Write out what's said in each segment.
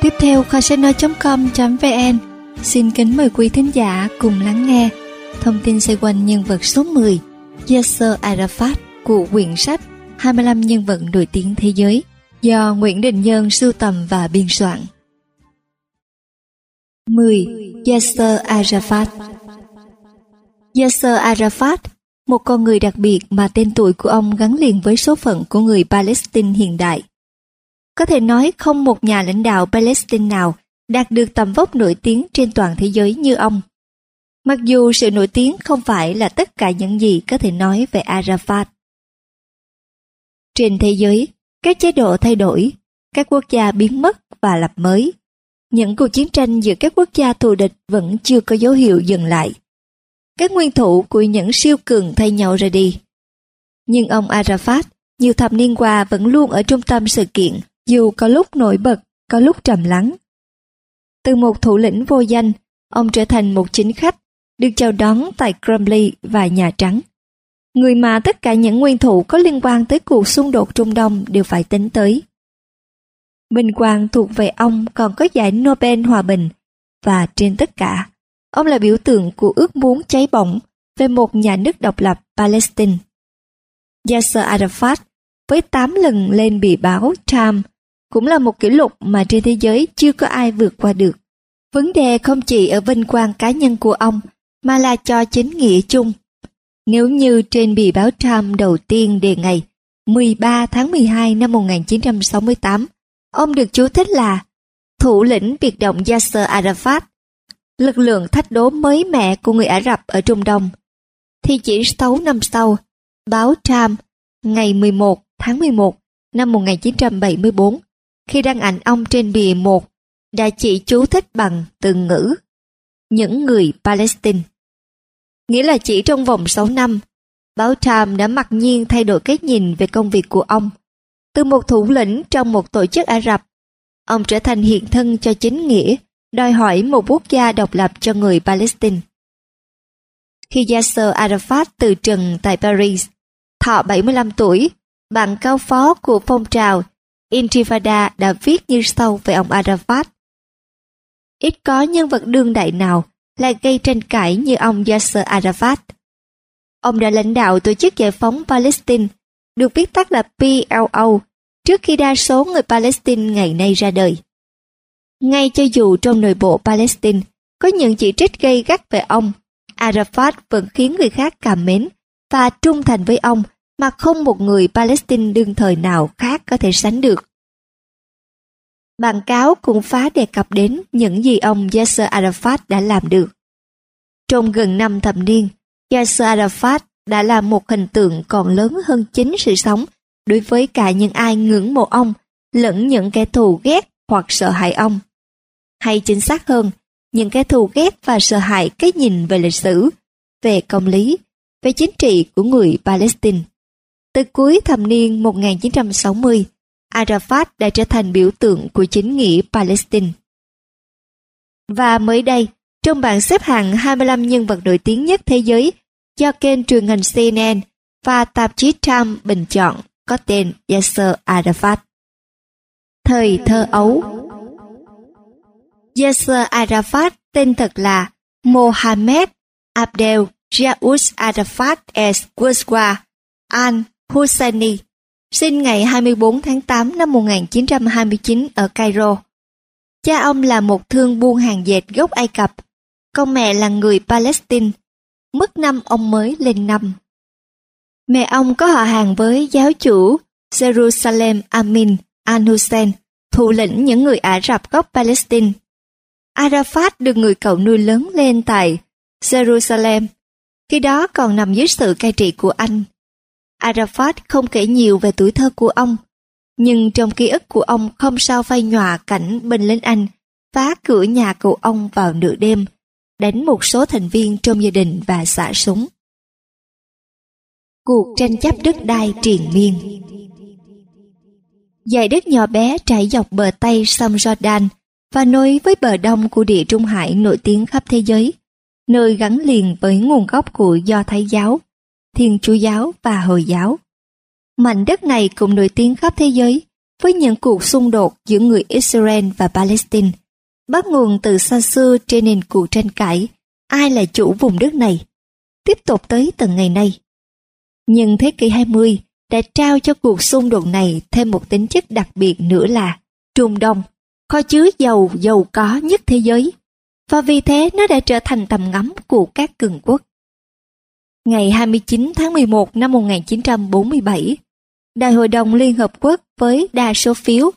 Tiếp theo, kho sách nói.com.vn xin kính mời quý thính giả cùng lắng nghe thông tin xoay quanh nhân vật số 10, Yasser Arafat của quyển sách 25 nhân vật nổi tiếng thế giới do Nguyễn Đình Nhân sưu tầm và biên soạn. 10. Yasser Arafat. Yasser Arafat, một con người đặc biệt mà tên tuổi của ông gắn liền với số phận của người Palestine hiện đại. Có thể nói không một nhà lãnh đạo Palestine nào đạt được tầm vóc nổi tiếng trên toàn thế giới như ông. Mặc dù sự nổi tiếng không phải là tất cả những gì có thể nói về Arafat. Trên thế giới, các chế độ thay đổi, các quốc gia biến mất và lập mới. Những cuộc chiến tranh giữa các quốc gia thù địch vẫn chưa có dấu hiệu dừng lại. Các nguyên thủ của những siêu cường thay nhau ra đi. Nhưng ông Arafat, nhiều thập niên qua vẫn luôn ở trung tâm sự kiện, dù có lúc nổi bật, có lúc trầm lắng. Từ một thủ lĩnh vô danh, ông trở thành một chính khách, được chào đón tại Kremlin và Nhà Trắng. Người mà tất cả những nguyên thủ có liên quan tới cuộc xung đột Trung Đông đều phải tính tới. Vinh quang thuộc về ông còn có giải Nobel Hòa Bình, và trên tất cả, ông là biểu tượng của ước muốn cháy bỏng về một nhà nước độc lập Palestine. Yasser Arafat với 8 lần lên bìa báo Time cũng là một kỷ lục mà trên thế giới chưa có ai vượt qua được. Vấn đề không chỉ ở vinh quang cá nhân của ông mà là cho chính nghĩa chung. Nếu như trên bìa báo Time đầu tiên đề ngày 13 tháng 12 năm 1968, ông được chú thích là thủ lĩnh biệt động Yasser Arafat, lực lượng thách đố mới mẻ của người Ả Rập ở Trung Đông, thì chỉ 6 năm sau, báo Time ngày 11 tháng 11 năm 1974, khi đăng ảnh ông trên bìa 1, đã chỉ chú thích bằng từ ngữ những người Palestine. Nghĩa là chỉ trong vòng 6 năm, báo Time đã mặc nhiên thay đổi cách nhìn về công việc của ông. Từ một thủ lĩnh trong một tổ chức Ả Rập, ông trở thành hiện thân cho chính nghĩa, đòi hỏi một quốc gia độc lập cho người Palestine. Khi Yasser Arafat từ trần tại Paris, thọ 75 tuổi, bạn cao phó của phong trào Intifada đã viết như sau về ông Arafat. Ít có nhân vật đương đại nào lại gây tranh cãi như ông Yasser Arafat. Ông đã lãnh đạo tổ chức giải phóng Palestine, được viết tắt là PLO, trước khi đa số người Palestine ngày nay ra đời. Ngay cho dù trong nội bộ Palestine có những chỉ trích gay gắt về ông, Arafat vẫn khiến người khác cảm mến và trung thành với ông mà không một người Palestine đương thời nào khác có thể sánh được. Bản cáo cũng phá đề cập đến những gì ông Yasser Arafat đã làm được. Trong gần 5 thập niên, Yasser Arafat đã là một hình tượng còn lớn hơn chính sự sống đối với cả những ai ngưỡng mộ ông lẫn những kẻ thù ghét hoặc sợ hãi ông. Hay chính xác hơn, những kẻ thù ghét và sợ hãi cái nhìn về lịch sử, về công lý, về chính trị của người Palestine. Từ cuối thập niên 1960, Arafat đã trở thành biểu tượng của chính nghĩa Palestine. Và mới đây, trong bảng xếp hạng 25 nhân vật nổi tiếng nhất thế giới do kênh truyền hình CNN và tạp chí Time bình chọn có tên Yasser Arafat. Thời thơ ấu. Yasser Arafat tên thật là Mohammed Abdel Jaous Arafat Es-Weswa Al-Husseini, sinh ngày 24 tháng 8 năm 1929 ở Cairo. Cha ông là một thương buôn hàng dệt gốc Ai Cập, còn mẹ là người Palestine. Mất năm ông mới lên năm. Mẹ ông có họ hàng với giáo chủ Jerusalem Amin al-Hussein, thủ lĩnh những người Ả Rập gốc Palestine. Arafat được người cậu nuôi lớn lên tại Jerusalem, khi đó còn nằm dưới sự cai trị của Anh. Arafat không kể nhiều về tuổi thơ của ông, nhưng trong ký ức của ông không sao phai nhòa cảnh binh lính Anh phá cửa nhà cậu ông vào nửa đêm, đánh một số thành viên trong gia đình và xả súng. Cuộc tranh chấp đất đai triền miên. Dải đất nhỏ bé trải dọc bờ Tây sông Jordan và nối với bờ đông của Địa Trung Hải nổi tiếng khắp thế giới, nơi gắn liền với nguồn gốc của Do Thái giáo, Thiên Chúa giáo và Hồi giáo. Mảnh đất này cũng nổi tiếng khắp thế giới với những cuộc xung đột giữa người Israel và Palestine, bắt nguồn từ xa xưa trên nền cuộc tranh cãi ai là chủ vùng đất này, tiếp tục tới tận ngày nay. Nhưng thế kỷ 20 đã trao cho cuộc xung đột này thêm một tính chất đặc biệt nữa là Trung Đông, kho chứa dầu giàu có nhất thế giới, và vì thế nó đã trở thành tầm ngắm của các cường quốc. Ngày 29 tháng 11 năm 1947, Đại hội đồng Liên Hợp Quốc với đa số phiếu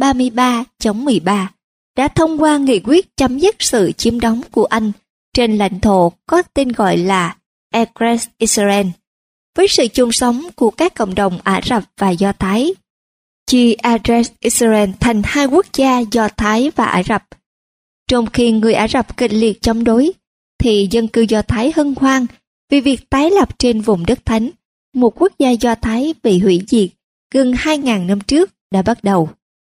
33-13 đã thông qua nghị quyết chấm dứt sự chiếm đóng của Anh trên lãnh thổ có tên gọi là Eretz Israel, với sự chung sống của các cộng đồng Ả Rập và Do Thái. Chia Eretz Israel thành hai quốc gia Do Thái và Ả Rập. Trong khi người Ả Rập kịch liệt chống đối, thì dân cư Do Thái hân hoan vì việc tái lập trên vùng đất thánh, một quốc gia Do Thái bị hủy diệt gần 2.000 năm trước đã bắt đầu.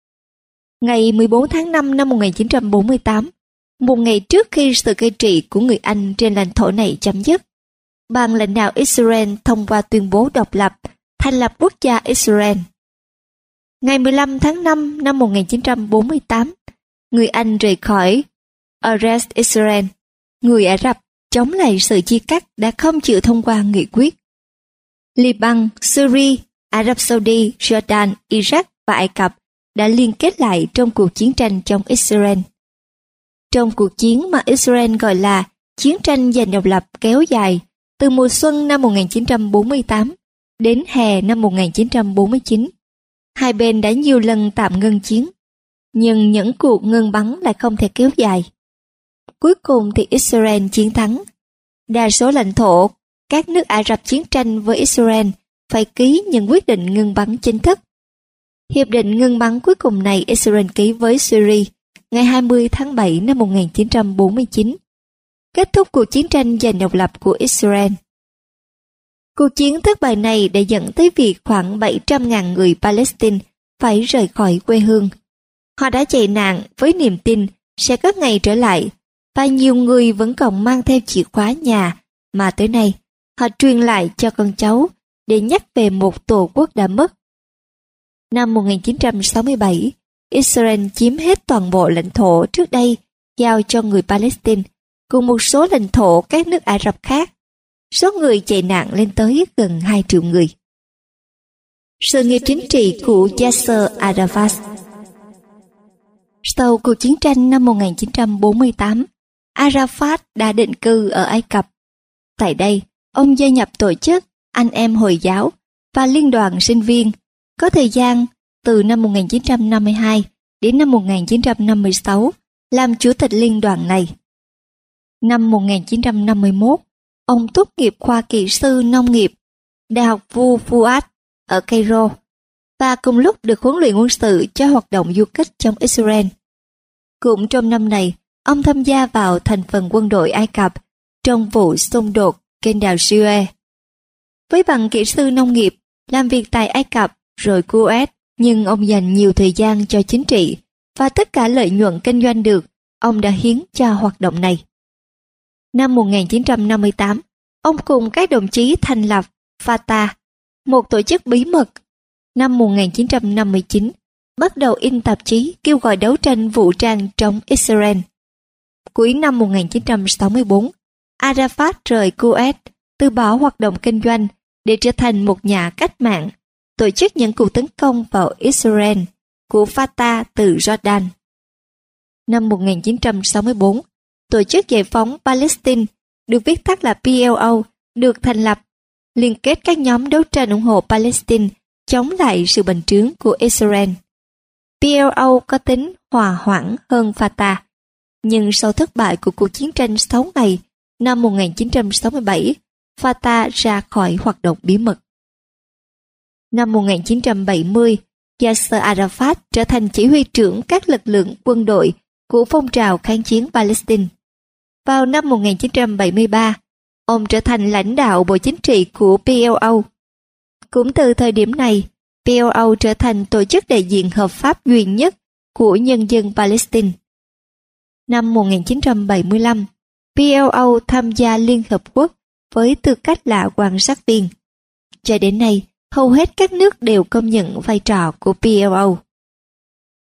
Ngày 14 tháng 5 năm 1948, một ngày trước khi sự cai trị của người Anh trên lãnh thổ này chấm dứt, ban lãnh đạo Israel thông qua tuyên bố độc lập, thành lập quốc gia Israel. Ngày 15 tháng 5 năm 1948, người Anh rời khỏi Eretz Israel. Người Ả Rập chống lại sự chia cắt đã không chịu thông qua nghị quyết. Liban, Syria, Ả Rập Saudi, Jordan, Iraq và Ai Cập đã liên kết lại trong cuộc chiến tranh chống Israel. Trong cuộc chiến mà Israel gọi là chiến tranh giành độc lập kéo dài từ mùa xuân năm 1948 đến hè năm 1949, hai bên đã nhiều lần tạm ngưng chiến, nhưng những cuộc ngưng bắn lại không thể kéo dài. Cuối cùng thì Israel chiến thắng. Đa số lãnh thổ các nước Ả Rập chiến tranh với Israel phải ký những quyết định ngưng bắn chính thức. Hiệp định ngưng bắn cuối cùng này Israel ký với Syria ngày 20 tháng 7 năm 1949, kết thúc cuộc chiến tranh giành độc lập của Israel. Cuộc chiến thất bại này đã dẫn tới việc khoảng 700.000 người Palestine phải rời khỏi quê hương. Họ đã chạy nạn với niềm tin sẽ có ngày trở lại, và nhiều người vẫn còn mang theo chìa khóa nhà mà tới nay họ truyền lại cho con cháu để nhắc về một tổ quốc đã mất. Năm 1967, Israel chiếm hết toàn bộ lãnh thổ trước đây giao cho người Palestine, cùng một số lãnh thổ các nước Ả Rập khác. Số người chạy nạn lên tới gần 2 triệu người. Sự nghiệp chính trị của Yasser Arafat. Sau cuộc chiến tranh năm 1948, Arafat đã định cư ở Ai Cập. Tại đây, ông gia nhập tổ chức Anh em Hồi giáo và Liên đoàn Sinh viên, có thời gian từ năm 1952 đến năm 1956 làm chủ tịch liên đoàn này. Năm 1951, ông tốt nghiệp khoa kỹ sư nông nghiệp, Đại học Vua Fuad ở Cairo, và cùng lúc được huấn luyện quân sự cho hoạt động du kích trong Israel. Cũng trong năm này, ông tham gia vào thành phần quân đội Ai Cập trong vụ xung đột trên đảo Suez. Với bằng kỹ sư nông nghiệp, làm việc tại Ai Cập rồi Kuwait, nhưng ông dành nhiều thời gian cho chính trị, và tất cả lợi nhuận kinh doanh được, ông đã hiến cho hoạt động này. Năm 1958, ông cùng các đồng chí thành lập Fatah, một tổ chức bí mật. Năm 1959, bắt đầu in tạp chí kêu gọi đấu tranh vũ trang chống Israel. Cuối năm 1964, Arafat rời Kuwait, từ bỏ hoạt động kinh doanh để trở thành một nhà cách mạng, tổ chức những cuộc tấn công vào Israel của Fatah từ Jordan. Năm 1964, Tổ chức Giải phóng Palestine, được viết tắt là PLO, được thành lập, liên kết các nhóm đấu tranh ủng hộ Palestine chống lại sự bành trướng của Israel. PLO có tính hòa hoãn hơn Fatah, nhưng sau thất bại của cuộc chiến tranh 6 ngày năm 1967, Fatah ra khỏi hoạt động bí mật. Năm 1970, Yasser Arafat trở thành chỉ huy trưởng các lực lượng quân đội của phong trào kháng chiến Palestine. Vào năm 1973, ông trở thành lãnh đạo bộ chính trị của PLO. Cũng từ thời điểm này, PLO trở thành tổ chức đại diện hợp pháp duy nhất của nhân dân Palestine. Năm 1975, PLO tham gia Liên Hợp Quốc với tư cách là quan sát viên. Cho đến nay, hầu hết các nước đều công nhận vai trò của PLO.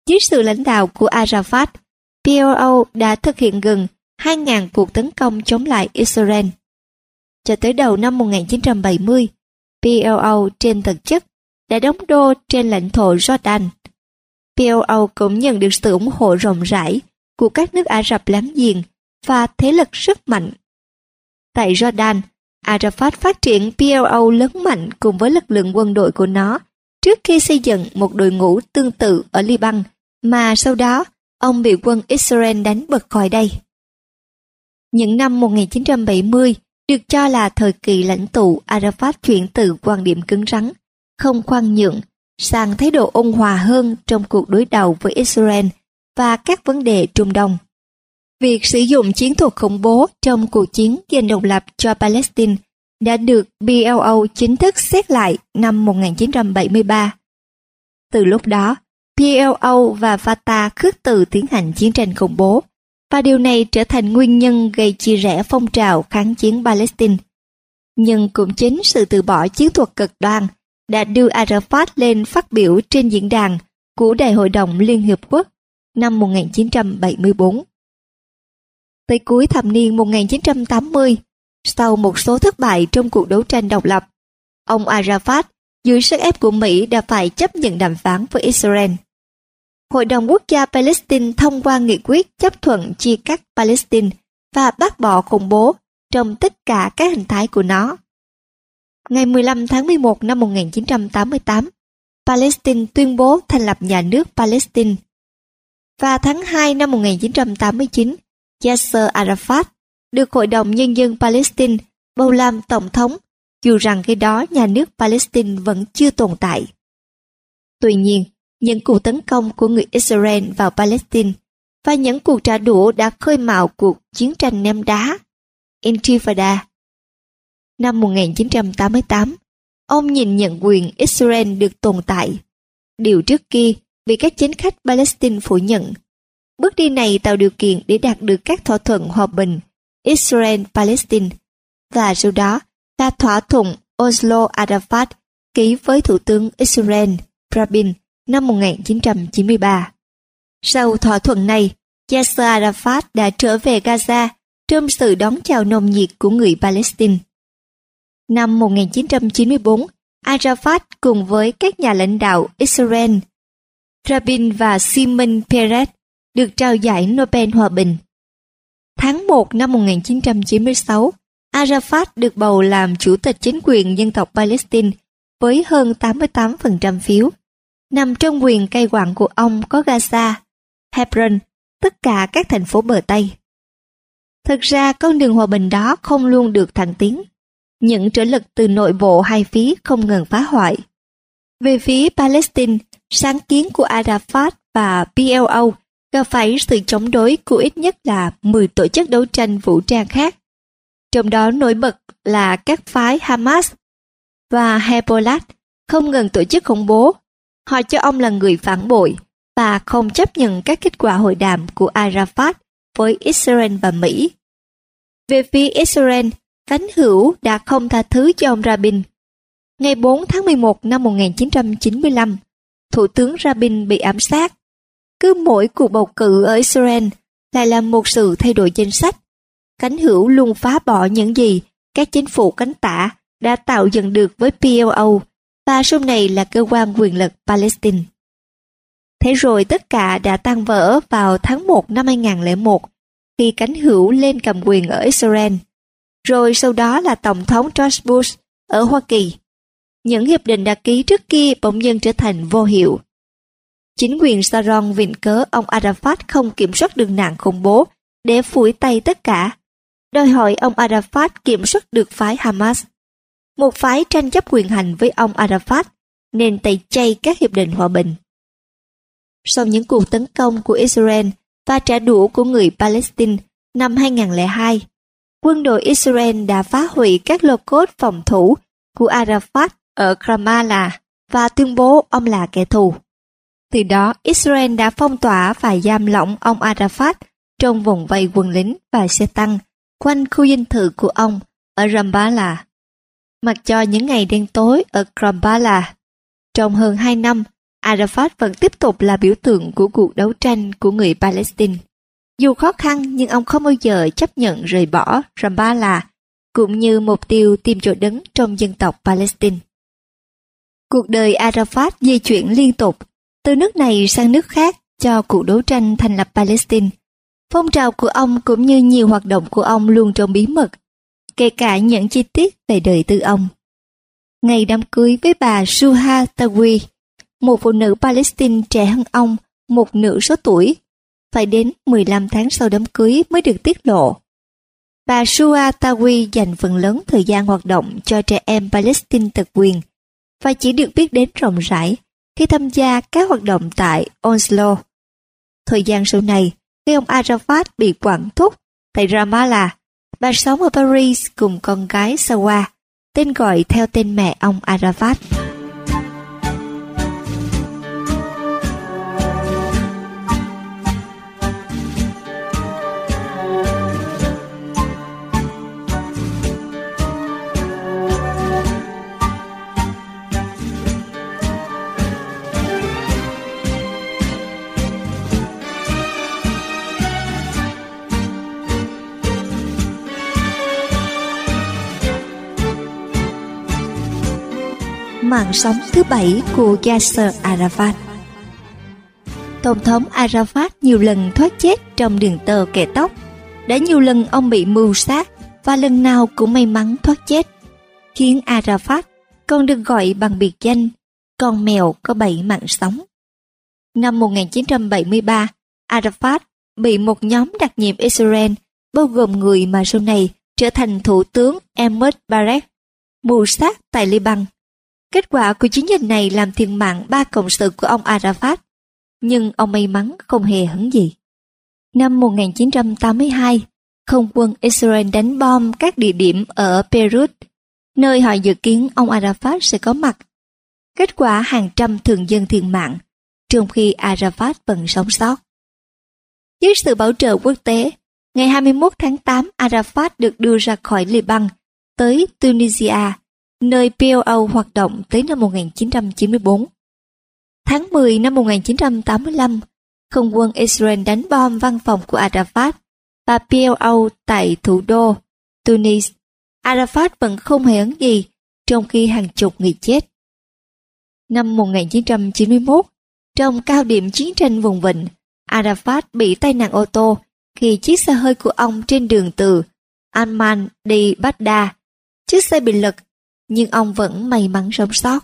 Dưới sự lãnh đạo của Arafat, PLO đã thực hiện gần 2.000 cuộc tấn công chống lại Israel. Cho tới đầu năm 1970, PLO trên thực chất đã đóng đô trên lãnh thổ Jordan. PLO cũng nhận được sự ủng hộ rộng rãi của các nước Ả Rập láng giềng và thế lực rất mạnh. Tại Jordan, Arafat phát triển PLO lớn mạnh cùng với lực lượng quân đội của nó trước khi xây dựng một đội ngũ tương tự ở Liban, mà sau đó ông bị quân Israel đánh bật khỏi đây. Những năm 1970 được cho là thời kỳ lãnh tụ Arafat chuyển từ quan điểm cứng rắn, không khoan nhượng, sang thái độ ôn hòa hơn trong cuộc đối đầu với Israel và các vấn đề Trung Đông. Việc sử dụng chiến thuật khủng bố trong cuộc chiến giành độc lập cho Palestine đã được PLO chính thức xét lại năm 1973. Từ lúc đó, PLO và Fatah khước từ tiến hành chiến tranh khủng bố, và điều này trở thành nguyên nhân gây chia rẽ phong trào kháng chiến Palestine. Nhưng cũng chính sự từ bỏ chiến thuật cực đoan đã đưa Arafat lên phát biểu trên diễn đàn của Đại hội đồng Liên Hiệp Quốc năm 1974. Tới cuối thập niên 1980, sau một số thất bại trong cuộc đấu tranh độc lập, ông Arafat dưới sức ép của Mỹ đã phải chấp nhận đàm phán với Israel. Hội đồng Quốc gia Palestine thông qua nghị quyết chấp thuận chia cắt Palestine và bác bỏ khủng bố trong tất cả các hình thái của nó. Ngày 15 tháng 11 năm 1988, Palestine tuyên bố thành lập nhà nước Palestine. Và tháng 2 năm 1989, Yasser Arafat được Hội đồng Nhân dân Palestine bầu làm tổng thống, dù rằng khi đó nhà nước Palestine vẫn chưa tồn tại. Tuy nhiên, những cuộc tấn công của người Israel vào Palestine và những cuộc trả đũa đã khơi mào cuộc chiến tranh ném đá, Intifada. Năm 1988, ông nhìn nhận quyền Israel được tồn tại, điều trước kia bị các chính khách Palestine phủ nhận. Bước đi này tạo điều kiện để đạt được các thỏa thuận hòa bình Israel-Palestine, và sau đó là thỏa thuận Oslo-Arafat ký với Thủ tướng Israel Rabin năm 1993. Sau thỏa thuận này, Yasser Arafat đã trở về Gaza trong sự đón chào nồng nhiệt của người Palestine. Năm 1994, Arafat cùng với các nhà lãnh đạo Israel, Rabin và Shimon Peres được trao giải Nobel Hòa bình. Tháng 1 năm 1996, Arafat được bầu làm chủ tịch chính quyền dân tộc Palestine với hơn 88% phiếu. Nằm trong quyền cai quản của ông có Gaza, Hebron, tất cả các thành phố bờ Tây. Thực ra con đường hòa bình đó không luôn được thăng tiến. Những trở lực từ nội bộ hai phía không ngừng phá hoại. Về phía Palestine, sáng kiến của Arafat và PLO gặp phải sự chống đối của ít nhất là 10 tổ chức đấu tranh vũ trang khác. Trong đó nổi bật là các phái Hamas và Hezbollah không ngừng tổ chức khủng bố. Họ cho ông là người phản bội và không chấp nhận các kết quả hội đàm của Arafat với Israel và Mỹ. Về phía Israel, cánh hữu đã không tha thứ cho ông Rabin. Ngày 4 tháng 11 năm 1995, Thủ tướng Rabin bị ám sát. Cứ mỗi cuộc bầu cử ở Israel lại là một sự thay đổi chính sách. Cánh hữu luôn phá bỏ những gì các chính phủ cánh tả đã tạo dựng được với PLO, và sau này là cơ quan quyền lực Palestine. Thế rồi tất cả đã tan vỡ vào tháng 1 năm 2001 khi cánh hữu lên cầm quyền ở Israel. Rồi sau đó là Tổng thống George Bush ở Hoa Kỳ. Những hiệp định đã ký trước kia bỗng dưng trở thành vô hiệu. Chính quyền Sharon viện cớ ông Arafat không kiểm soát được nạn khủng bố để phủi tay tất cả, đòi hỏi ông Arafat kiểm soát được phái Hamas, một phái tranh chấp quyền hành với ông Arafat, nên tẩy chay các hiệp định hòa bình. Sau những cuộc tấn công của Israel và trả đũa của người Palestine năm 2002, quân đội Israel đã phá hủy các lô cốt phòng thủ của Arafat ở Ramallah và tuyên bố ông là kẻ thù. Từ đó, Israel đã phong tỏa và giam lỏng ông Arafat trong vùng vây quân lính và xe tăng quanh khu dinh thự của ông ở Ramallah. Mặc cho những ngày đen tối ở Ramallah, trong hơn 2 năm, Arafat vẫn tiếp tục là biểu tượng của cuộc đấu tranh của người Palestine. Dù khó khăn nhưng ông không bao giờ chấp nhận rời bỏ Ramallah cũng như mục tiêu tìm chỗ đứng trong dân tộc Palestine. Cuộc đời Arafat di chuyển liên tục từ nước này sang nước khác cho cuộc đấu tranh thành lập Palestine. Phong trào của ông cũng như nhiều hoạt động của ông luôn trong bí mật, kể cả những chi tiết về đời tư ông. Ngày đám cưới với bà Suha Tawi, một phụ nữ Palestine trẻ hơn ông một nửa số tuổi, phải đến 15 tháng sau đám cưới mới được tiết lộ. Bà Suha Tawi dành phần lớn thời gian hoạt động cho trẻ em Palestine tật quyền và chỉ được biết đến rộng rãi khi tham gia các hoạt động tại Oslo. Thời gian sau này, khi ông Arafat bị quản thúc tại Ramallah, bà sống ở Paris cùng con gái Sawa, tên gọi theo tên mẹ ông Arafat. Mạng sống thứ 7 của Yasser Arafat. Tổng thống Arafat nhiều lần thoát chết trong đường tơ kẻ tóc. Đã nhiều lần ông bị mưu sát và lần nào cũng may mắn thoát chết, khiến Arafat còn được gọi bằng biệt danh con mèo có 7 mạng sống. Năm 1973, Arafat bị một nhóm đặc nhiệm Israel, bao gồm người mà sau này trở thành thủ tướng Ehud Barak, mưu sát tại Liban. Kết quả của chiến dịch này làm thiệt mạng 3 cộng sự của ông Arafat, nhưng ông may mắn không hề hấn gì. Năm 1982, không quân Israel đánh bom các địa điểm ở Beirut, nơi họ dự kiến ông Arafat sẽ có mặt. Kết quả hàng trăm thường dân thiệt mạng, trong khi Arafat vẫn sống sót. Dưới sự bảo trợ quốc tế, ngày 21 tháng 8, Arafat được đưa ra khỏi Liban tới Tunisia, nơi PLO hoạt động tới năm 1994. Tháng 10 năm 1985, không quân Israel đánh bom văn phòng của Arafat và PLO tại thủ đô Tunis. Arafat vẫn không hề ấn gì, trong khi hàng chục người chết. Năm 1991, trong cao điểm chiến tranh vùng vịnh, Arafat bị tai nạn ô tô khi chiếc xe hơi của ông trên đường từ Amman đi Baghdad. Chiếc xe bị lật, nhưng ông vẫn may mắn sống sót.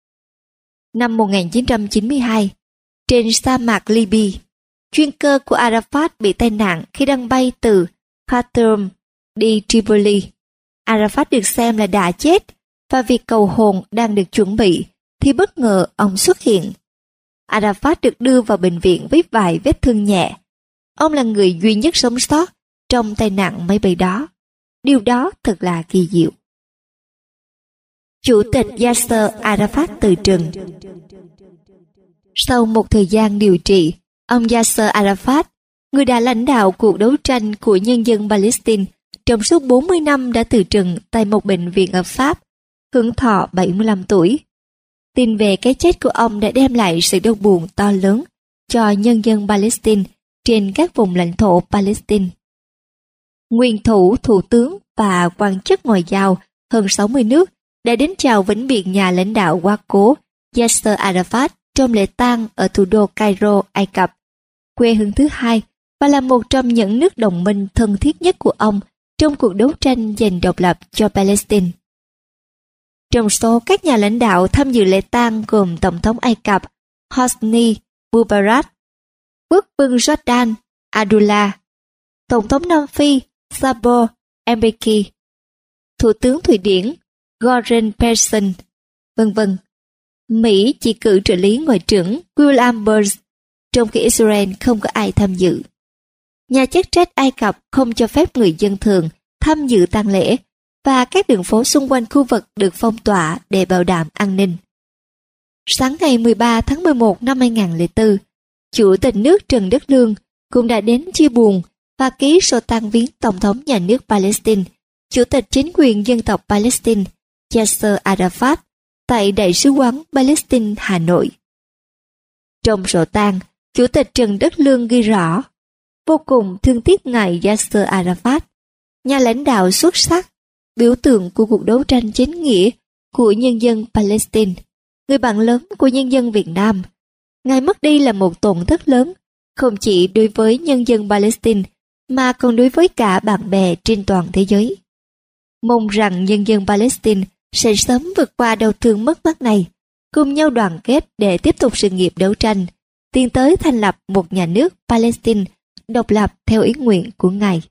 Năm 1992, trên sa mạc Libya, chuyên cơ của Arafat bị tai nạn khi đang bay từ Khartoum đi Tripoli. Arafat được xem là đã chết và việc cầu hồn đang được chuẩn bị thì bất ngờ ông xuất hiện. Arafat được đưa vào bệnh viện với vài vết thương nhẹ. Ông là người duy nhất sống sót trong tai nạn máy bay đó. Điều đó thật là kỳ diệu. Chủ tịch Yasser Arafat từ trần. Sau một thời gian điều trị, ông Yasser Arafat, người đã lãnh đạo cuộc đấu tranh của nhân dân Palestine trong suốt 40 năm, đã từ trần tại một bệnh viện ở Pháp, hưởng thọ 75 tuổi. Tin về cái chết của ông đã đem lại sự đau buồn to lớn cho nhân dân Palestine trên các vùng lãnh thổ Palestine. Nguyên thủ tướng và quan chức ngoại giao hơn 60 nước đã đến chào vĩnh biệt nhà lãnh đạo quá cố Yasser Arafat trong lễ tang ở thủ đô Cairo, Ai Cập, quê hương thứ hai và là một trong những nước đồng minh thân thiết nhất của ông trong cuộc đấu tranh giành độc lập cho Palestine. Trong số các nhà lãnh đạo tham dự lễ tang gồm Tổng thống Ai Cập Hosni Mubarak, Quốc vương Jordan Abdullah, Tổng thống Nam Phi Thabo Mbeki, Thủ tướng Thụy Điển Göran Persson, vân vân. Mỹ chỉ cử trợ lý ngoại trưởng William Burns, trong khi Israel không có ai tham dự. Nhà chức trách Ai Cập không cho phép người dân thường tham dự tang lễ và các đường phố xung quanh khu vực được phong tỏa để bảo đảm an ninh. Sáng ngày 13 tháng 11 năm 2004, Chủ tịch nước Trần Đức Lương cũng đã đến chia buồn và ký sổ tang viếng Tổng thống nhà nước Palestine, Chủ tịch chính quyền dân tộc Palestine Yasser Arafat tại Đại sứ quán Palestine Hà Nội. Trong sổ tang, Chủ tịch Trần Đức Lương ghi rõ, vô cùng thương tiếc ngài Yasser Arafat, nhà lãnh đạo xuất sắc, biểu tượng của cuộc đấu tranh chính nghĩa của nhân dân Palestine, người bạn lớn của nhân dân Việt Nam. Ngài mất đi là một tổn thất lớn, không chỉ đối với nhân dân Palestine, mà còn đối với cả bạn bè trên toàn thế giới. Mong rằng nhân dân Palestine sẽ sớm vượt qua đau thương mất mát này, cùng nhau đoàn kết để tiếp tục sự nghiệp đấu tranh, tiến tới thành lập một nhà nước Palestine độc lập theo ý nguyện của Ngài.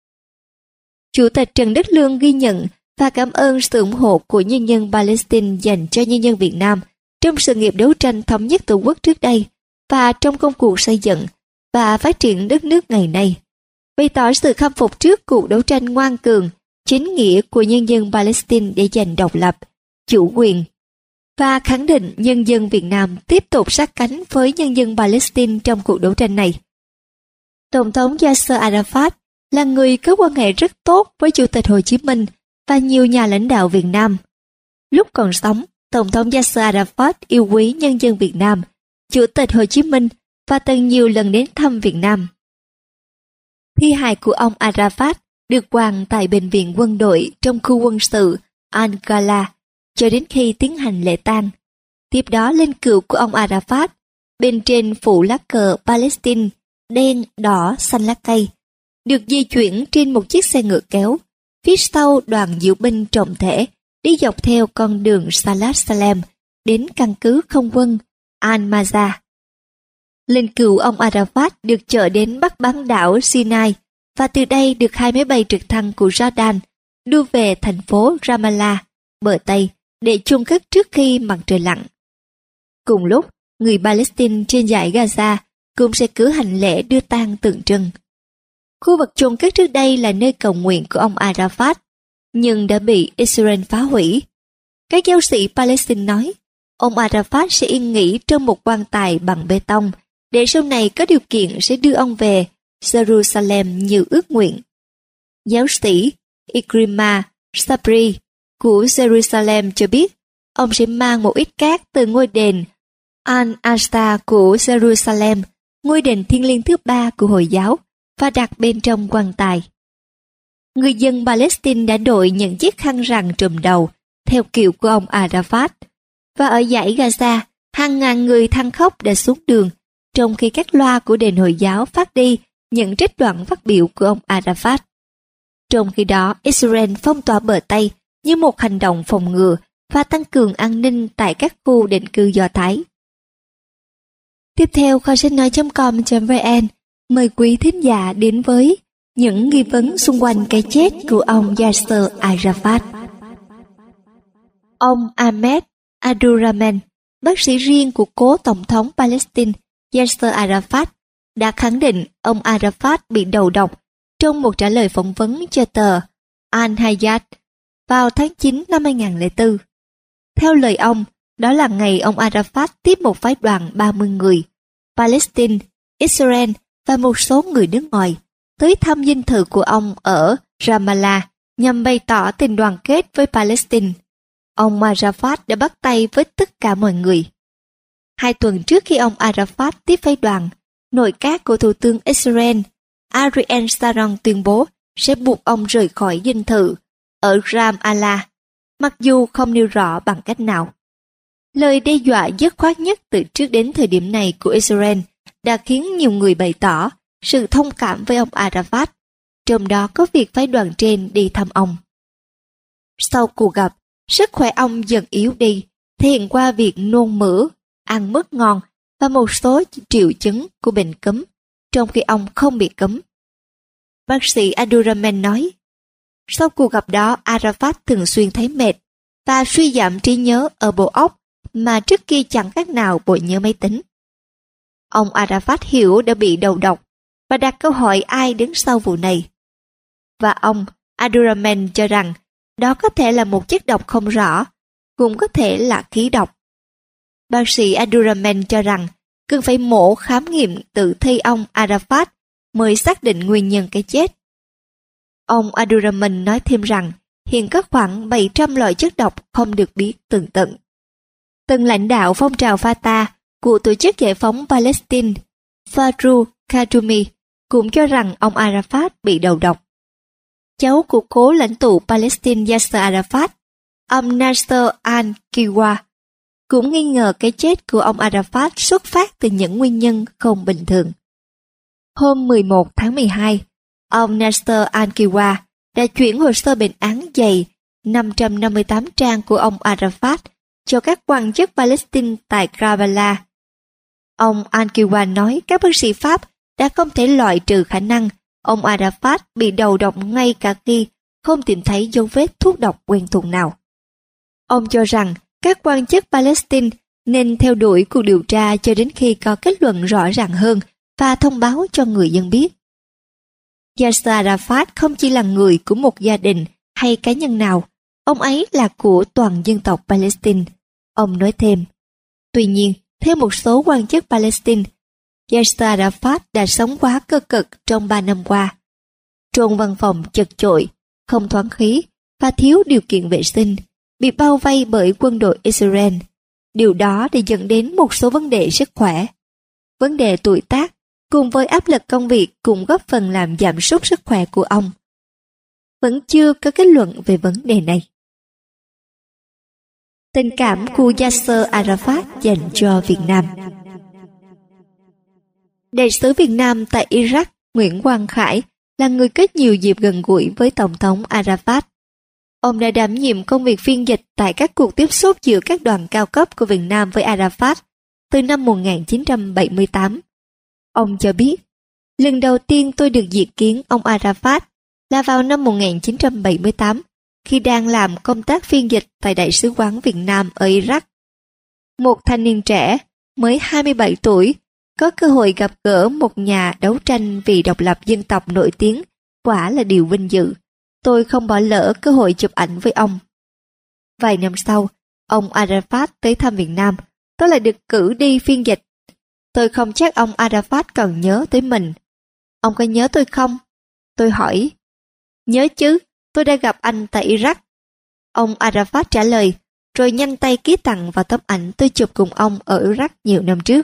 Chủ tịch Trần Đức Lương ghi nhận và cảm ơn sự ủng hộ của nhân dân Palestine dành cho nhân dân Việt Nam trong sự nghiệp đấu tranh thống nhất Tổ quốc trước đây và trong công cuộc xây dựng và phát triển đất nước ngày nay, bày tỏ sự khâm phục trước cuộc đấu tranh ngoan cường, chính nghĩa của nhân dân Palestine để giành độc lập, chủ quyền, và khẳng định nhân dân Việt Nam tiếp tục sát cánh với nhân dân Palestine trong cuộc đấu tranh này. Tổng thống Yasser Arafat là người có quan hệ rất tốt với Chủ tịch Hồ Chí Minh và nhiều nhà lãnh đạo Việt Nam. Lúc còn sống, Tổng thống Yasser Arafat yêu quý nhân dân Việt Nam, Chủ tịch Hồ Chí Minh và từng nhiều lần đến thăm Việt Nam. Thi hài của ông Arafat được quàng tại bệnh viện quân đội trong khu quân sự Al-Ghala cho đến khi tiến hành lễ tang. Tiếp đó linh cữu của ông Arafat bên trên phủ lá cờ Palestine đen, đỏ, xanh lá cây được di chuyển trên một chiếc xe ngựa kéo. Phía sau đoàn diễu binh trọng thể đi dọc theo con đường Salat Salem đến căn cứ không quân Al-Mazah. Linh cữu ông Arafat được chở đến bắc bán đảo Sinai và từ đây được 2 máy bay trực thăng của Jordan đưa về thành phố Ramallah, bờ Tây, để chôn cất trước khi mặt trời lặn. Cùng lúc, người Palestine trên dải Gaza cũng sẽ cử hành lễ đưa tang tượng trưng. Khu vực chôn cất trước đây là nơi cầu nguyện của ông Arafat, nhưng đã bị Israel phá hủy. Các giáo sĩ Palestine nói, ông Arafat sẽ yên nghỉ trong một quan tài bằng bê tông, để sau này có điều kiện sẽ đưa ông về Jerusalem như ước nguyện. Giáo sĩ Ikrima Sabri của Jerusalem cho biết, ông sẽ mang một ít cát từ ngôi đền Al-Aqsa của Jerusalem, ngôi đền thiêng liêng thứ 3 của Hồi giáo, và đặt bên trong quan tài. Người dân Palestine đã đội những chiếc khăn rằn trùm đầu theo kiểu của ông Arafat, và ở dải Gaza, hàng ngàn người than khóc đã xuống đường, trong khi các loa của đền Hồi giáo phát đi những trích đoạn phát biểu của ông Arafat. Trong khi đó, Israel phong tỏa bờ Tây như một hành động phòng ngừa và tăng cường an ninh tại các khu định cư Do Thái. Tiếp theo, kho sách nói.com.vn mời quý thính giả đến với những nghi vấn xung quanh cái chết của ông Yasser Arafat. Ông Ahmed Abdurrahman, bác sĩ riêng của cố Tổng thống Palestine Yasser Arafat, đã khẳng định ông Arafat bị đầu độc trong một trả lời phỏng vấn cho tờ Al-Hayat vào tháng 9 năm 2004. Theo lời ông, đó là ngày ông Arafat tiếp một phái đoàn 30 người, Palestine, Israel và một số người nước ngoài, tới thăm dinh thự của ông ở Ramallah nhằm bày tỏ tình đoàn kết với Palestine. Ông Arafat đã bắt tay với tất cả mọi người. 2 tuần trước khi ông Arafat tiếp phái đoàn, nội các của Thủ tướng Israel Ariel Sharon tuyên bố sẽ buộc ông rời khỏi dinh thự ở Ramallah, mặc dù không nêu rõ bằng cách nào. Lời đe dọa dứt khoát nhất từ trước đến thời điểm này của Israel đã khiến nhiều người bày tỏ sự thông cảm với ông Arafat, trong đó có việc phái đoàn trên đi thăm ông. Sau cuộc gặp, sức khỏe ông dần yếu đi, thể hiện qua việc nôn mửa, ăn mất ngon và một số triệu chứng của bệnh cúm, trong khi ông không bị cúm. Bác sĩ Abdurrahman nói, sau cuộc gặp đó, Arafat thường xuyên thấy mệt và suy giảm trí nhớ ở bộ óc mà trước kia chẳng khác nào bộ nhớ máy tính. Ông Arafat hiểu đã bị đầu độc và đặt câu hỏi ai đứng sau vụ này. Và ông Abdurrahman cho rằng đó có thể là một chất độc không rõ, cũng có thể là khí độc. Bác sĩ Abdurrahman cho rằng cần phải mổ khám nghiệm tử thi ông Arafat mới xác định nguyên nhân cái chết. Ông Abdurrahman nói thêm rằng hiện có khoảng 700 loại chất độc không được biết tường tận. Từng lãnh đạo phong trào Fatah của Tổ chức Giải phóng Palestine Farouk Kaddoumi cũng cho rằng ông Arafat bị đầu độc. Cháu của cố lãnh tụ Palestine Yasser Arafat, ông Nasser al-Kiwa, cũng nghi ngờ cái chết của ông Arafat xuất phát từ những nguyên nhân không bình thường. Hôm 11 tháng 12, ông Nasser al-Kiwa đã chuyển hồ sơ bệnh án dày 558 trang của ông Arafat cho các quan chức Palestine tại Karbala. Ông al-Kiwa nói các bác sĩ Pháp đã không thể loại trừ khả năng ông Arafat bị đầu độc ngay cả khi không tìm thấy dấu vết thuốc độc quen thuộc nào. Ông cho rằng các quan chức Palestine nên theo đuổi cuộc điều tra cho đến khi có kết luận rõ ràng hơn và thông báo cho người dân biết. Yasser Arafat không chỉ là người của một gia đình hay cá nhân nào, ông ấy là của toàn dân tộc Palestine. Ông nói thêm. Tuy nhiên, theo một số quan chức Palestine, Yasser Arafat đã sống quá cơ cực trong 3 năm qua. Trong văn phòng chật chội, không thoáng khí và thiếu điều kiện vệ sinh, bị bao vây bởi quân đội Israel. Điều đó đã dẫn đến một số vấn đề sức khỏe. Vấn đề tuổi tác cùng với áp lực công việc cũng góp phần làm giảm sút sức khỏe của ông. Vẫn chưa có kết luận về vấn đề này. Tình cảm của Yasser Arafat dành cho Việt Nam. Đại sứ Việt Nam tại Iraq Nguyễn Quang Khải là người kết nhiều dịp gần gũi với Tổng thống Arafat. Ông đã đảm nhiệm công việc phiên dịch tại các cuộc tiếp xúc giữa các đoàn cao cấp của Việt Nam với Arafat từ năm 1978. Ông cho biết, lần đầu tiên tôi được diện kiến ông Arafat là vào năm 1978, khi đang làm công tác phiên dịch tại Đại sứ quán Việt Nam ở Iraq. Một thanh niên trẻ, mới 27 tuổi, có cơ hội gặp gỡ một nhà đấu tranh vì độc lập dân tộc nổi tiếng, quả là điều vinh dự. Tôi không bỏ lỡ cơ hội chụp ảnh với ông. Vài năm sau, ông Arafat tới thăm Việt Nam, tôi lại được cử đi phiên dịch. Tôi không chắc ông Arafat còn nhớ tới mình. Ông có nhớ tôi không? Tôi hỏi. Nhớ chứ, tôi đã gặp anh tại Iraq. Ông Arafat trả lời, rồi nhanh tay ký tặng vào tấm ảnh tôi chụp cùng ông ở Iraq nhiều năm trước.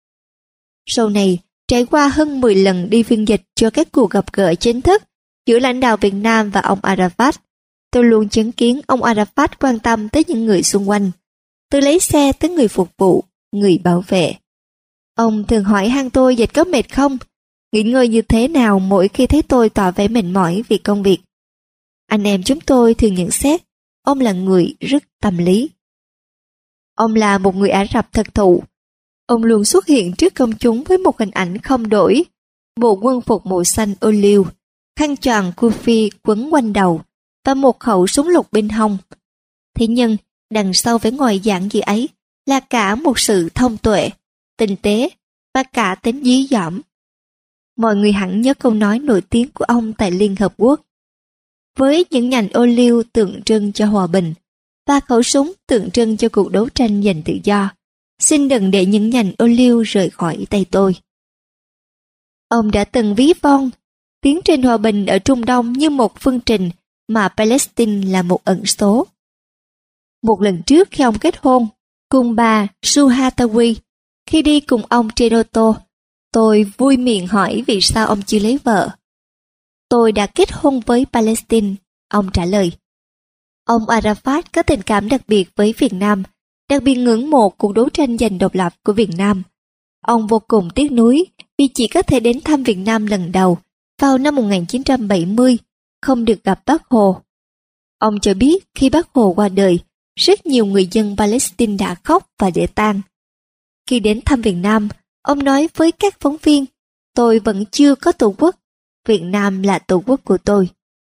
Sau này, trải qua hơn 10 lần đi phiên dịch cho các cuộc gặp gỡ chính thức giữa lãnh đạo Việt Nam và ông Arafat, tôi luôn chứng kiến ông Arafat quan tâm tới những người xung quanh, từ lấy xe tới người phục vụ, người bảo vệ. Ông thường hỏi han tôi dịch có mệt không, nghỉ ngơi như thế nào mỗi khi thấy tôi tỏ vẻ mệt mỏi vì công việc. Anh em chúng tôi thường nhận xét, ông là người rất tâm lý. Ông là một người Ả Rập thực thụ. Ông luôn xuất hiện trước công chúng với một hình ảnh không đổi, bộ quân phục màu xanh ô liu, khăn choàng kufi quấn quanh đầu và một khẩu súng lục bên hông. Thế nhưng, đằng sau vẻ ngoài giản dị ấy là cả một sự thông tuệ, tinh tế và cả tính dí dỏm. Mọi người hẳn nhớ câu nói nổi tiếng của ông tại Liên Hợp Quốc. Với những nhành ô liu tượng trưng cho hòa bình và khẩu súng tượng trưng cho cuộc đấu tranh giành tự do, xin đừng để những nhành ô liu rời khỏi tay tôi. Ông đã từng ví von tiến trình hòa bình ở Trung Đông như một phương trình mà Palestine là một ẩn số. Một lần trước khi ông kết hôn cùng bà Suhatawi, khi đi cùng ông trên ô tô, tôi vui miệng hỏi vì sao ông chưa lấy vợ. Tôi đã kết hôn với Palestine, ông trả lời. Ông Arafat có tình cảm đặc biệt với Việt Nam, đặc biệt ngưỡng mộ cuộc đấu tranh giành độc lập của Việt Nam. Ông vô cùng tiếc nuối vì chỉ có thể đến thăm Việt Nam lần đầu vào năm 1970, không được gặp Bác Hồ. Ông cho biết khi Bác Hồ qua đời, rất nhiều người dân Palestine đã khóc và để tang. Khi đến thăm Việt Nam, ông nói với các phóng viên, tôi vẫn chưa có tổ quốc, Việt Nam là tổ quốc của tôi.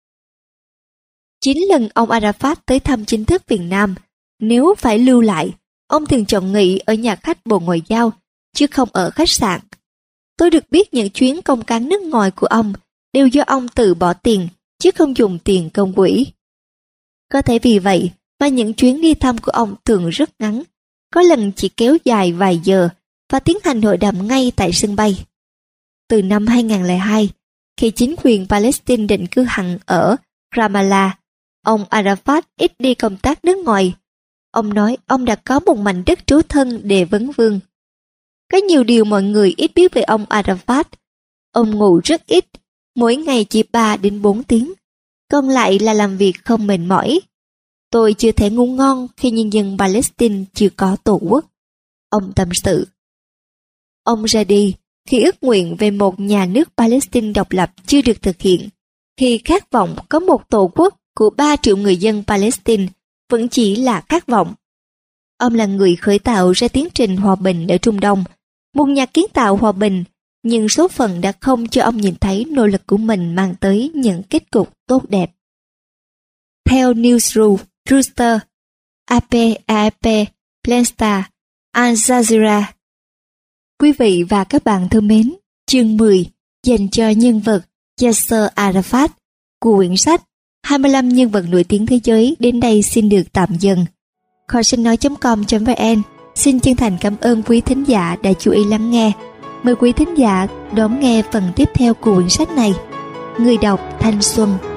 9 lần ông Arafat tới thăm chính thức Việt Nam, nếu phải lưu lại, ông thường chọn nghỉ ở nhà khách Bộ Ngoại giao, chứ không ở khách sạn. Tôi được biết những chuyến công cán nước ngoài của ông đều do ông tự bỏ tiền, chứ không dùng tiền công quỹ. Có thể vì vậy mà những chuyến đi thăm của ông thường rất ngắn, có lần chỉ kéo dài vài giờ và tiến hành hội đàm ngay tại sân bay. Từ năm 2002, khi chính quyền Palestine định cư hẳn ở Ramallah, ông Arafat ít đi công tác nước ngoài. Ông nói ông đã có một mảnh đất trú thân để vấn vương. Có nhiều điều mọi người ít biết về ông Arafat. Ông ngủ rất ít, mỗi ngày chỉ 3 đến 4 tiếng. Còn lại là làm việc không mệt mỏi. Tôi chưa thể ngủ ngon khi nhân dân Palestine chưa có tổ quốc. Ông tâm sự. Ông ra đi khi ước nguyện về một nhà nước Palestine độc lập chưa được thực hiện, khi khát vọng có một tổ quốc của 3 triệu người dân Palestine vẫn chỉ là khát vọng. Ông là người khởi tạo ra tiến trình hòa bình ở Trung Đông, một nhà kiến tạo hòa bình, nhưng số phận đã không cho ông nhìn thấy nỗ lực của mình mang tới những kết cục tốt đẹp. Theo Newsroom, Reuters, AP, AFP, Planstar, Al Jazeera. Quý vị và các bạn thân mến, chương 10 dành cho nhân vật Yasser Arafat của quyển sách 25 nhân vật nổi tiếng thế giới đến đây xin được tạm dừng. Kho sách nói.com.vn xin chân thành cảm ơn quý thính giả đã chú ý lắng nghe. Mời quý thính giả đón nghe phần tiếp theo của quyển sách này. Người đọc Thanh Xuân.